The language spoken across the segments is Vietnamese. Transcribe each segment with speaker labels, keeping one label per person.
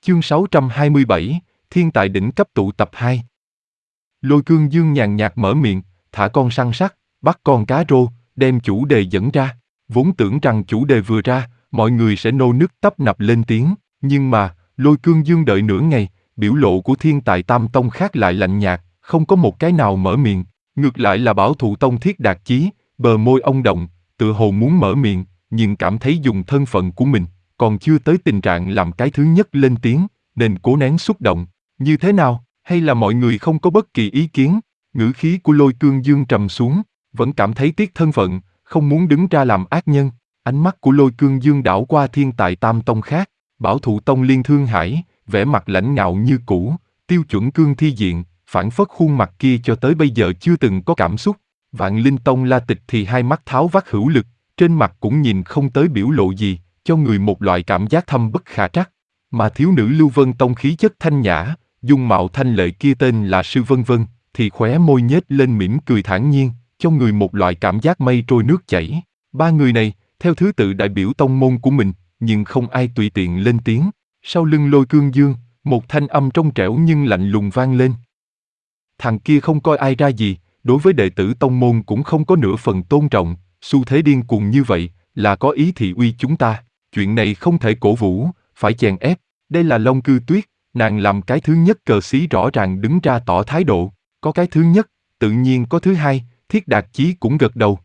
Speaker 1: Chương 627, Thiên tài đỉnh cấp tụ tập 2. Lôi Cương Dương nhàn nhạt mở miệng, thả con săn sắt, bắt con cá rô, đem chủ đề dẫn ra. Vốn tưởng rằng chủ đề vừa ra, mọi người sẽ nô nức tấp nập lên tiếng, nhưng mà, Lôi Cương Dương đợi nửa ngày, biểu lộ của thiên tài tam tông khác lại lạnh nhạt, không có một cái nào mở miệng. Ngược lại là Bảo Thụ Tông Thiết Đạt Chí, bờ môi ông động, tựa hồ muốn mở miệng, nhưng cảm thấy dùng thân phận của mình, còn chưa tới tình trạng làm cái thứ nhất lên tiếng, nên cố nén xúc động. Như thế nào, hay là mọi người không có bất kỳ ý kiến? Ngữ khí của Lôi Cương Dương trầm xuống, vẫn cảm thấy tiếc thân phận, không muốn đứng ra làm ác nhân. Ánh mắt của Lôi Cương Dương đảo qua thiên tài tam tông khác, Bảo Thụ Tông Liên Thương Hải, vẻ mặt lãnh ngạo như cũ, tiêu chuẩn cương thi diện, phản phất khuôn mặt kia cho tới bây giờ chưa từng có cảm xúc. Vạn Linh Tông La Tịch thì hai mắt tháo vắt hữu lực, trên mặt cũng nhìn không tới biểu lộ gì, cho người một loại cảm giác thâm bất khả trắc. Mà thiếu nữ Lưu Vân Tông khí chất thanh nhã, dung mạo thanh lệ kia tên là Sư Vân Vân, thì khóe môi nhếch lên mỉm cười thản nhiên, cho người một loại cảm giác mây trôi nước chảy. Ba người này, theo thứ tự đại biểu tông môn của mình, nhưng không ai tùy tiện lên tiếng. Sau lưng Lôi Cương Dương, một thanh âm trong trẻo nhưng lạnh lùng vang lên. Thằng kia không coi ai ra gì, đối với đệ tử tông môn cũng không có nửa phần tôn trọng, xu thế điên cuồng như vậy, là có ý thị uy chúng ta. Chuyện này không thể cổ vũ, phải chèn ép. Đây là Long Cư Tuyết, nàng làm cái thứ nhất cờ xí rõ ràng đứng ra tỏ thái độ. Có cái thứ nhất, tự nhiên có thứ hai, Thiết Đạt Chí cũng gật đầu.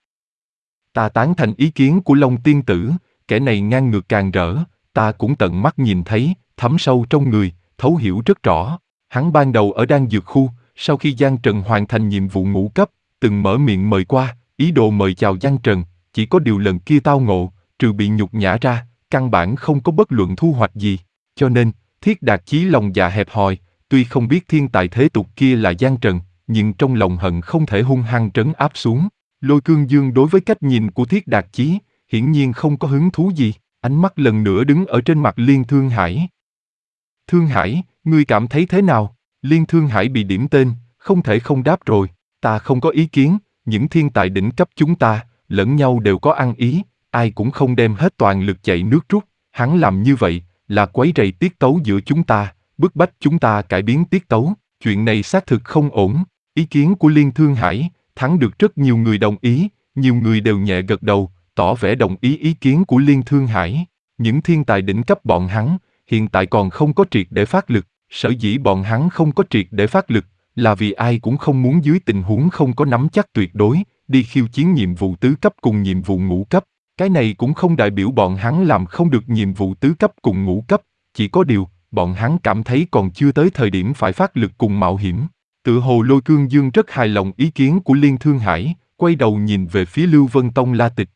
Speaker 1: Ta tán thành ý kiến của Long tiên tử, kẻ này ngang ngược càng rỡ, ta cũng tận mắt nhìn thấy, thấm sâu trong người, thấu hiểu rất rõ. Hắn ban đầu ở Đan Dược Khu, sau khi Giang Trần hoàn thành nhiệm vụ ngũ cấp, từng mở miệng mời qua, ý đồ mời chào Giang Trần, chỉ có điều lần kia tao ngộ, trừ bị nhục nhã ra, căn bản không có bất luận thu hoạch gì. Cho nên, Thiết Đạt Chí lòng dạ hẹp hòi, tuy không biết thiên tài thế tục kia là Giang Trần, nhưng trong lòng hận không thể hung hăng trấn áp xuống. Lôi Cương Dương đối với cách nhìn của Thiết Đạt Chí, hiển nhiên không có hứng thú gì, ánh mắt lần nữa đứng ở trên mặt Liên Thương Hải. Thương Hải, ngươi cảm thấy thế nào? Liên Thương Hải bị điểm tên, không thể không đáp rồi. Ta không có ý kiến, những thiên tài đỉnh cấp chúng ta, lẫn nhau đều có ăn ý, ai cũng không đem hết toàn lực chạy nước rút. Hắn làm như vậy, là quấy rầy tiết tấu giữa chúng ta, bức bách chúng ta cải biến tiết tấu. Chuyện này xác thực không ổn. Ý kiến của Liên Thương Hải, thắng được rất nhiều người đồng ý, nhiều người đều nhẹ gật đầu, tỏ vẻ đồng ý ý kiến của Liên Thương Hải. Những thiên tài đỉnh cấp bọn hắn, hiện tại còn không có triệt để phát lực. Sở dĩ bọn hắn không có triệt để phát lực, là vì ai cũng không muốn dưới tình huống không có nắm chắc tuyệt đối, đi khiêu chiến nhiệm vụ tứ cấp cùng nhiệm vụ ngũ cấp. Cái này cũng không đại biểu bọn hắn làm không được nhiệm vụ tứ cấp cùng ngũ cấp, chỉ có điều, bọn hắn cảm thấy còn chưa tới thời điểm phải phát lực cùng mạo hiểm. Tựa hồ Lôi Cương Dương rất hài lòng ý kiến của Liên Thương Hải, quay đầu nhìn về phía Lưu Vân Tông La Tịch.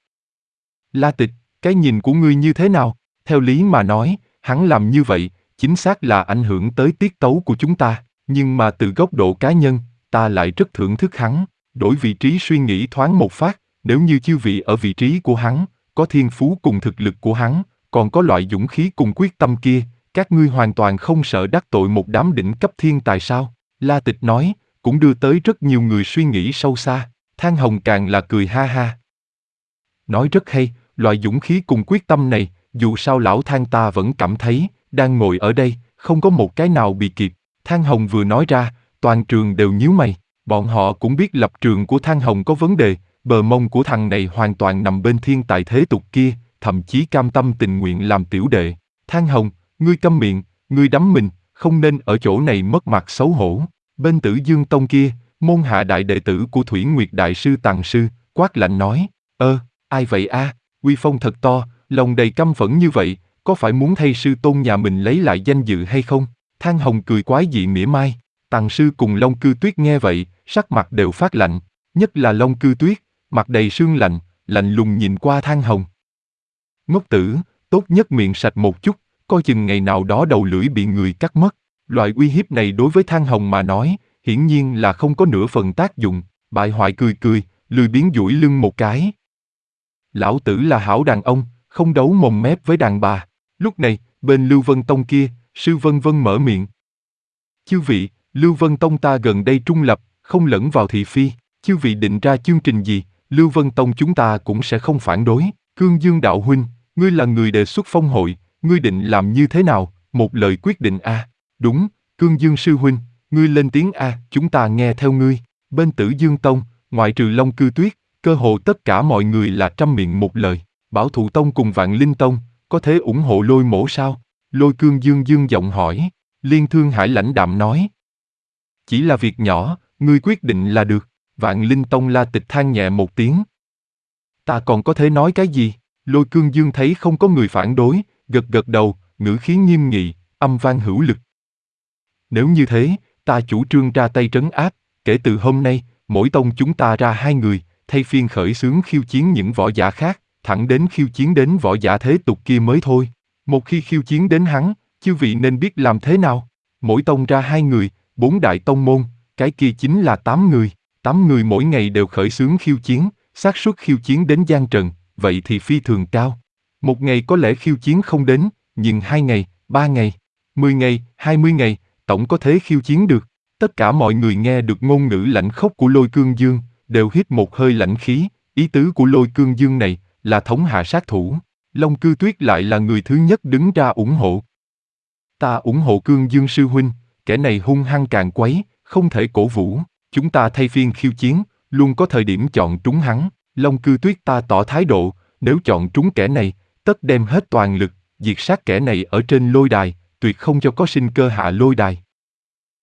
Speaker 1: La Tịch, cái nhìn của ngươi như thế nào? Theo lý mà nói, hắn làm như vậy, chính xác là ảnh hưởng tới tiết tấu của chúng ta, nhưng mà từ góc độ cá nhân, ta lại rất thưởng thức hắn. Đổi vị trí suy nghĩ thoáng một phát, nếu như chư vị ở vị trí của hắn, có thiên phú cùng thực lực của hắn, còn có loại dũng khí cùng quyết tâm kia, các ngươi hoàn toàn không sợ đắc tội một đám đỉnh cấp thiên tài sao? La Tịch nói, cũng đưa tới rất nhiều người suy nghĩ sâu xa. Thang Hồng càng là cười ha ha. Nói rất hay, loại dũng khí cùng quyết tâm này, dù sao lão Thang ta vẫn cảm thấy, đang ngồi ở đây, không có một cái nào bị kịp. Thang Hồng vừa nói ra, toàn trường đều nhíu mày. Bọn họ cũng biết lập trường của Thang Hồng có vấn đề, bờ mông của thằng này hoàn toàn nằm bên thiên tài thế tục kia, thậm chí cam tâm tình nguyện làm tiểu đệ. Thang Hồng, ngươi câm miệng, ngươi đắm mình, không nên ở chỗ này mất mặt xấu hổ. Bên Tử Dương Tông kia, môn hạ đại đệ tử của Thủy Nguyệt Đại Sư Tằng Sư, quát lạnh nói, ai vậy a? Uy phong thật to, lòng đầy căm phẫn như vậy, có phải muốn thay sư tôn nhà mình lấy lại danh dự hay không? Thang Hồng cười quái dị mỉa mai. Tằng Sư cùng Long Cư Tuyết nghe vậy, sắc mặt đều phát lạnh, nhất là Long Cư Tuyết, mặt đầy sương lạnh, lạnh lùng nhìn qua Thang Hồng. Ngốc tử, tốt nhất miệng sạch một chút, coi chừng ngày nào đó đầu lưỡi bị người cắt mất. Loại uy hiếp này đối với Thang Hồng mà nói, hiển nhiên là không có nửa phần tác dụng. Bại hoại cười cười, lười biếng duỗi lưng một cái. Lão tử là hảo đàn ông, không đấu mồm mép với đàn bà. Lúc này, bên Lưu Vân Tông kia, Sư Vân Vân mở miệng. Chư vị, Lưu Vân Tông ta gần đây trung lập, không lẫn vào thị phi. Chư vị định ra chương trình gì, Lưu Vân Tông chúng ta cũng sẽ không phản đối. Cương Dương đạo huynh, ngươi là người đề xuất phong hội, ngươi định làm như thế nào? Một lời quyết định a. Đúng, Cương Dương sư huynh, ngươi lên tiếng a, chúng ta nghe theo ngươi. Bên Tử Dương Tông, ngoại trừ Long Cư Tuyết, cơ hồ tất cả mọi người là trăm miệng một lời. Bảo Thụ Tông cùng Vạn Linh Tông, có thể ủng hộ Lôi Mỗ sao? Lôi Cương Dương dương giọng hỏi. Liên Thương Hải lãnh đạm nói. Chỉ là việc nhỏ, ngươi quyết định là được. Vạn Linh Tông La Tịch than nhẹ một tiếng. Ta còn có thể nói cái gì? Lôi Cương Dương thấy không có người phản đối, gật gật đầu, ngữ khí nghiêm nghị, âm vang hữu lực. Nếu như thế, ta chủ trương ra tay trấn áp, kể từ hôm nay, mỗi tông chúng ta ra 2 người, thay phiên khởi xướng khiêu chiến những võ giả khác, thẳng đến khiêu chiến đến võ giả thế tục kia mới thôi. Một khi khiêu chiến đến hắn, chư vị nên biết làm thế nào. Mỗi tông ra 2 người, 4 đại tông môn, cái kia chính là 8 người. 8 người mỗi ngày đều khởi xướng khiêu chiến, xác suất khiêu chiến đến gian trần, vậy thì phi thường cao. Một ngày có lẽ khiêu chiến không đến, nhưng 2 ngày, 3 ngày, 10 ngày, 20 ngày, tổng có thể khiêu chiến được. Tất cả mọi người nghe được ngôn ngữ lãnh khốc của Lôi Cương Dương, đều hít một hơi lãnh khí, ý tứ của Lôi Cương Dương này là thống hạ sát thủ. Long Cư Tuyết lại là người thứ nhất đứng ra ủng hộ. Ta ủng hộ Cương Dương sư huynh, kẻ này hung hăng càn quấy, không thể cổ vũ. Chúng ta thay phiên khiêu chiến, luôn có thời điểm chọn trúng hắn. Long Cư Tuyết ta tỏ thái độ, nếu chọn trúng kẻ này, tất đem hết toàn lực, diệt sát kẻ này ở trên lôi đài, tuyệt không cho có sinh cơ hạ lôi đài.